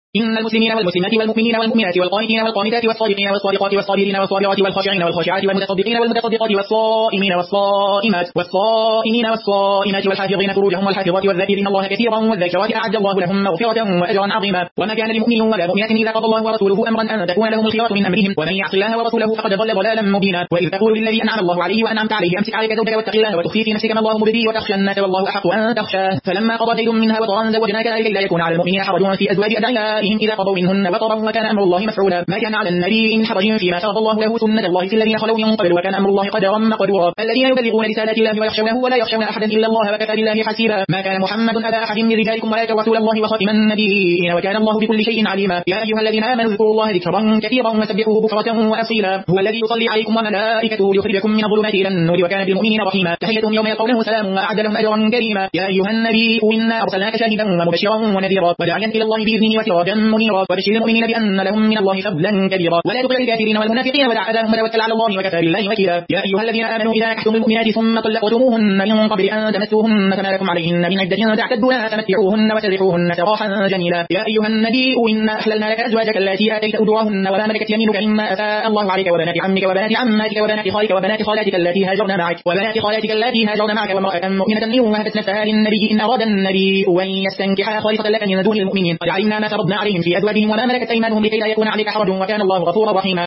إن المسلمين والمسلمات والمؤمنين والمؤمنات والقانتين والقانتات والصادقين والصادقات والصابرين والصابرات والخاشعين والخاشعات والمتصدقين والمتصدقات والصائمين والصائمات والصائمين والصائمات والحافظين فروجهم والحافظات والذاكرين الله كثيرا والذاكرات أعد الله لهم مغفرة وأجرا عظيما. وما كان لمؤمن ولا مؤمنة إذا قضى الله ورسوله أمرا أن تكون لهم الخيرة من أمرهم ومن يعص الله ورسوله فقد ضل ضلالا مبينا. وإذ تقول للذي أنعم الله عليه وأنعمت عليه أمسك عليك زوجك واتق الله وتخفي في نفسك ما الله مبديه وتخشى الناس والله أحق أن تخشاه. فلما قضى زيد منها وطرا زوجناك لكي لا يكون على المؤمنين حرج في أزواج أدعيائهم إذا قضوا منهن وطرا وكان أمر الله مفعولا. ما كان على النبي إن حرج فيما فرض الله له سنة الله في الذين خلوا من قبل وكان أمر الله قدرا مقدورا. الذين يبلغون رسالات الله ويخشونه ولا يخشون أحدا إلا الله وكفى بالله حسيبا. ما كان محمد أبا أحد من رجالكم ولكن رسول الله وخاتم النبيين وكان الله بكل شيء عليما. يا أيها الذين آمنوا اذكروا الله ذكرا كثيرا وسبحوه بكرة وأصيلا. هو الذي يصلي عليكم وملائكته ليخرجكم من الظلمات إلى النور وكان بالمؤمنين رحيما. تحيتهم يوم يلقونه سلام وأعد لهم أجرا كريما. يا أيها النبي إنا أرسلناك شاهدا ومبشرا ونذيرا وداعيا إلى الله بإذنه وسراجا منيرا وبشر المؤمنين بأن لهم من الله فضلا كبيرا. ولا تطع الكافرين والمنافقين ودع أذاهم وتوكل على الله وكفى بالله وكيلا. يا أيها الذين آمنوا إذا نكحتم المؤمنات ثم طلقتموهن من قبل أن تمسوهن فما لكم عليهن من عدة تعتدونها فمتعوهن وسرحوهن سراحا جميلا. يا أيها النبي إنا أحللنا لك أزواجك التي آتيت أجورهن وما ملكت يمينك مما أفاء الله عليك وبنات عمك وبنات عماتك وبنات خالك وبنات خالاتك التي هاجرن معك وامرأة مؤمنة إن وهبت نفسها للنبي إن أراد النبي أن يستنكحها خالصة لك من دون المؤمنين قد علمنا ما فرضنا عليهم في أزواجهم وما ملكت أيمانهم لكي لا يكون عليك حرج وكان الله غفورا رحيما.